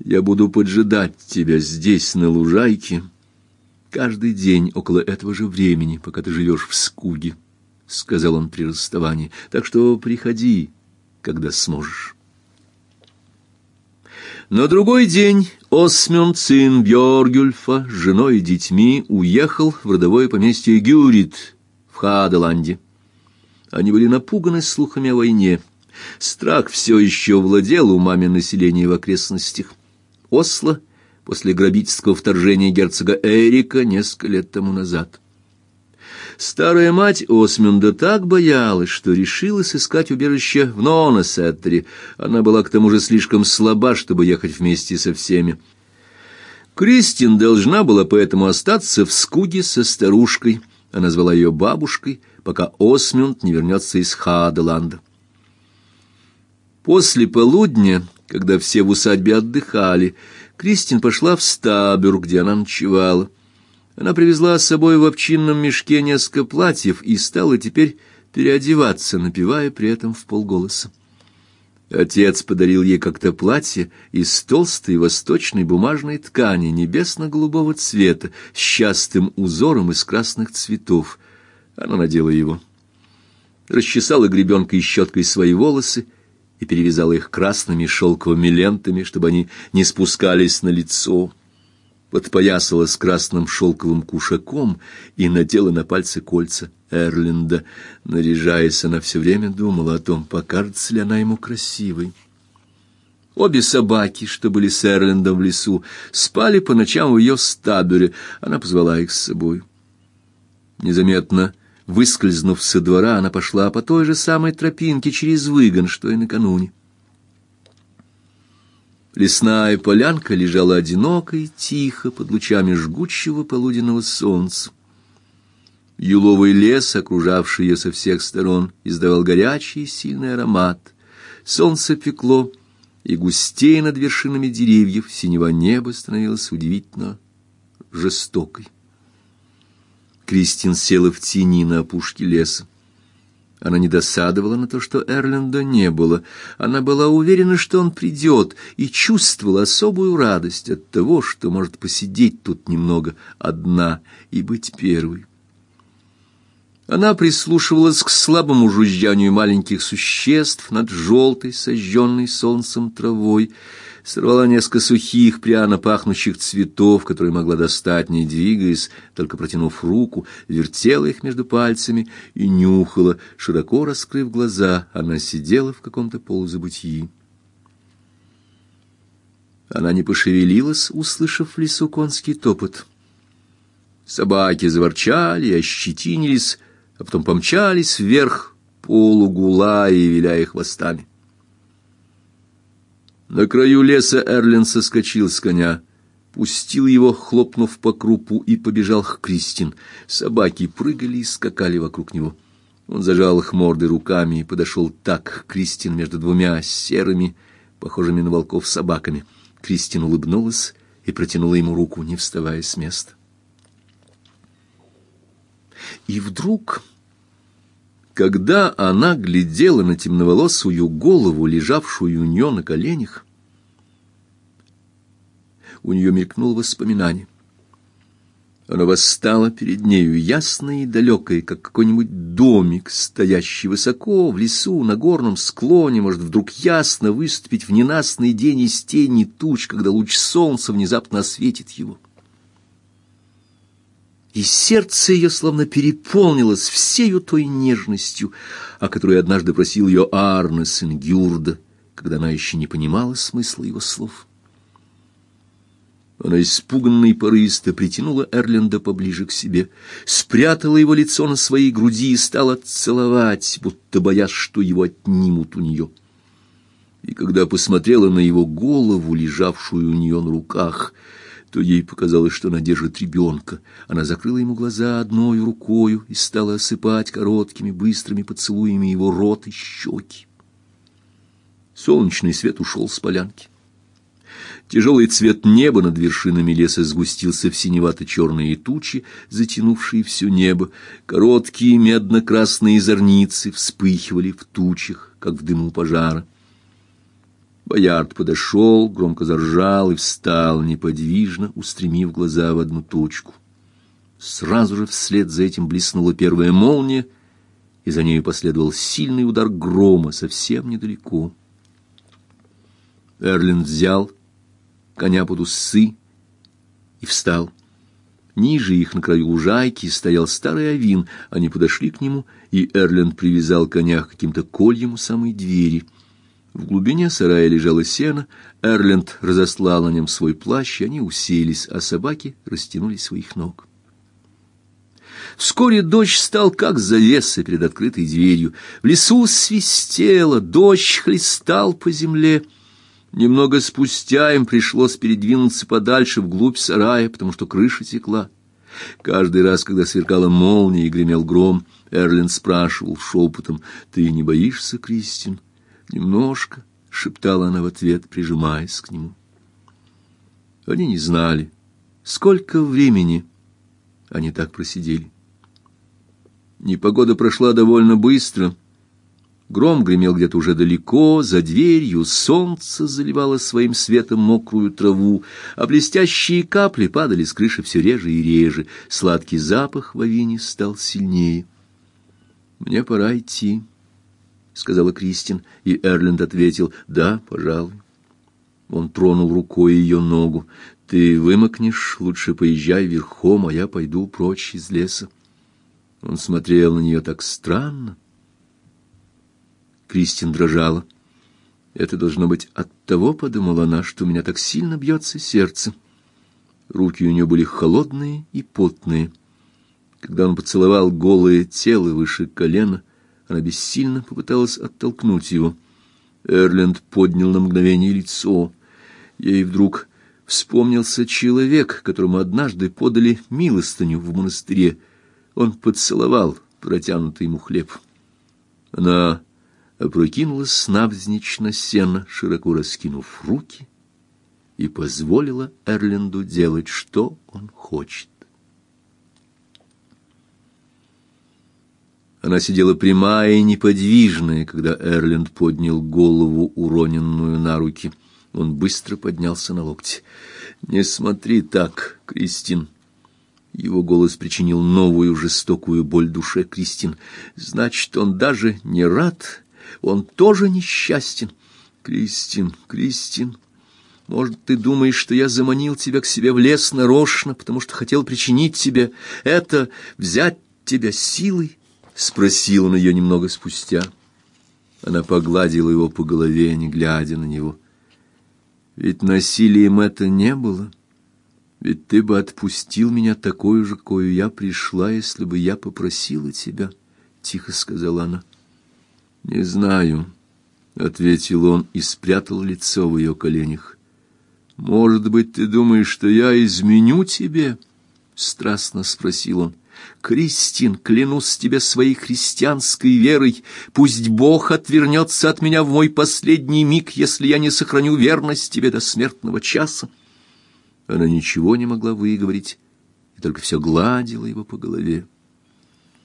Я буду поджидать тебя здесь, на лужайке, каждый день около этого же времени, пока ты живешь в Скуге, — сказал он при расставании. Так что приходи, когда сможешь. На другой день Осмунд, сын Бьоргюльфа, с женой и детьми уехал в родовое поместье Гюрит в Хаделанде. Они были напуганы слухами о войне. Страх все еще владел умами населения в окрестностях Осло после грабительского вторжения герцога Эрика несколько лет тому назад. Старая мать Осмунда так боялась, что решилась искать убежище в Нонесеттере. Она была к тому же слишком слаба, чтобы ехать вместе со всеми. Кристин должна была поэтому остаться в Скуге со старушкой. Она звала ее бабушкой, пока Осмунд не вернется из Хаделанда. После полудня, когда все в усадьбе отдыхали, Кристин пошла в Стабюр, где она ночевала. Она привезла с собой в овчинном мешке несколько платьев и стала теперь переодеваться, напевая при этом вполголоса. Отец подарил ей как-то платье из толстой восточной бумажной ткани небесно-голубого цвета с частым узором из красных цветов. Она надела его, расчесала гребенкой и щеткой свои волосы и перевязала их красными шелковыми лентами, чтобы они не спускались на лицо. Подпоясала с красным шелковым кушаком и надела на пальцы кольца Эрленда. Наряжаясь, она все время думала о том, покажется ли она ему красивой. Обе собаки, что были с Эрлендом в лесу, спали по ночам в ее стабюре. Она позвала их с собой. Незаметно выскользнув со двора, она пошла по той же самой тропинке через выгон, что и накануне. Лесная полянка лежала одиноко и тихо под лучами жгучего полуденного солнца. Юловый лес, окружавший ее со всех сторон, издавал горячий и сильный аромат. Солнце пекло, и густее над вершинами деревьев синего неба становилось удивительно жестокой. Кристин села в тени на опушке леса. Она не досадовала на то, что Эрленда не было. Она была уверена, что он придет, и чувствовала особую радость от того, что может посидеть тут немного одна и быть первой. Она прислушивалась к слабому жужжанию маленьких существ над желтой, сожженной солнцем травой, сорвала несколько сухих, пряно пахнущих цветов, которые могла достать, не двигаясь, только протянув руку, вертела их между пальцами и нюхала, широко раскрыв глаза. Она сидела в каком-то полузабытии. Она не пошевелилась, услышав в лесу конский топот. Собаки заворчали и ощетинились, а потом помчались вверх по лугу, лая и виляя хвостами. На краю леса Эрлин соскочил с коня, пустил его, хлопнув по крупу, и побежал к Кристин. Собаки прыгали и скакали вокруг него. Он зажал их морды руками и подошел так к Кристин между двумя серыми, похожими на волков, собаками. Кристин улыбнулась и протянула ему руку, не вставая с места. И вдруг, когда она глядела на темноволосую голову, лежавшую у нее на коленях, у нее мелькнуло воспоминание. Оно восстало перед нею, ясное и далекое, как какой-нибудь домик, стоящий высоко в лесу, на горном склоне, может вдруг ясно выступить в ненастный день из тени туч, когда луч солнца внезапно осветит его. И сердце ее словно переполнилось всею той нежностью, о которой однажды просил ее Арне, сын Гюрда, когда она еще не понимала смысла его слов. Она испуганно и порывисто притянула Эрленда поближе к себе, спрятала его лицо на своей груди и стала целовать, будто боясь, что его отнимут у нее. И когда посмотрела на его голову, лежавшую у нее на руках, то ей показалось, что она держит ребенка. Она закрыла ему глаза одной рукою и стала осыпать короткими, быстрыми поцелуями его рот и щеки. Солнечный свет ушел с полянки. Тяжелый цвет неба над вершинами леса сгустился в синевато-черные тучи, затянувшие все небо. Короткие медно-красные зорницы вспыхивали в тучах, как в дыму пожара. Боярд подошел, громко заржал и встал неподвижно, устремив глаза в одну точку. Сразу же вслед за этим блеснула первая молния, и за нею последовал сильный удар грома совсем недалеко. Эрленд взял коня под усы и встал. Ниже их, на краю лужайки, стоял старый овин. Они подошли к нему, и Эрленд привязал коня к каким-то кольям у самой двери. В глубине сарая лежало сено, Эрленд разослал на нем свой плащ, и они уселись, а собаки растянулись у своих ног. Вскоре дождь стал как завеса перед открытой дверью. В лесу свистело, дождь хлестал по земле. Немного спустя им пришлось передвинуться подальше вглубь сарая, потому что крыша текла. Каждый раз, когда сверкала молния и гремел гром, Эрленд спрашивал шепотом: «Ты не боишься, Кристин?» «Немножко», — шептала она в ответ, прижимаясь к нему. Они не знали, сколько времени они так просидели. Непогода прошла довольно быстро. Гром гремел где-то уже далеко, за дверью солнце заливало своим светом мокрую траву, а блестящие капли падали с крыши все реже и реже. Сладкий запах в авине стал сильнее. «Мне пора идти», — сказала Кристин, и Эрленд ответил: «Да, пожалуй». Он тронул рукой ее ногу. «Ты вымокнешь, лучше поезжай верхом, а я пойду прочь из леса». Он смотрел на нее так странно. Кристин дрожала. «Это должно быть от того, — подумала она, — что у меня так сильно бьется сердце». Руки у нее были холодные и потные. Когда он поцеловал голое тело выше колена, она бессильно попыталась оттолкнуть его. Эрленд поднял на мгновение лицо. Ей вдруг вспомнился человек, которому однажды подали милостыню в монастыре. Он поцеловал протянутый ему хлеб. Она опрокинулась навзничь на сено, широко раскинув руки, и позволила Эрленду делать, что он хочет. Она сидела прямая и неподвижная, когда Эрленд поднял голову, уроненную на руки. Он быстро поднялся на локти. «Не смотри так, Кристин». Его голос причинил новую жестокую боль душе Кристин. «Значит, он даже не рад, он тоже несчастен. Кристин, Кристин, может, ты думаешь, что я заманил тебя к себе в лес нарочно, потому что хотел причинить тебе это, взять тебя силой?» — спросил он ее немного спустя. Она погладила его по голове, не глядя на него. «Ведь насилием это не было. Ведь ты бы отпустил меня такой же, какой я пришла, если бы я попросила тебя», — тихо сказала она. «Не знаю», — ответил он и спрятал лицо в ее коленях. «Может быть, ты думаешь, что я изменю тебе?» — страстно спросил он. «Кристин, клянусь тебе своей христианской верой, пусть Бог отвернется от меня в мой последний миг, если я не сохраню верность тебе до смертного часа». Она ничего не могла выговорить и только все гладила его по голове.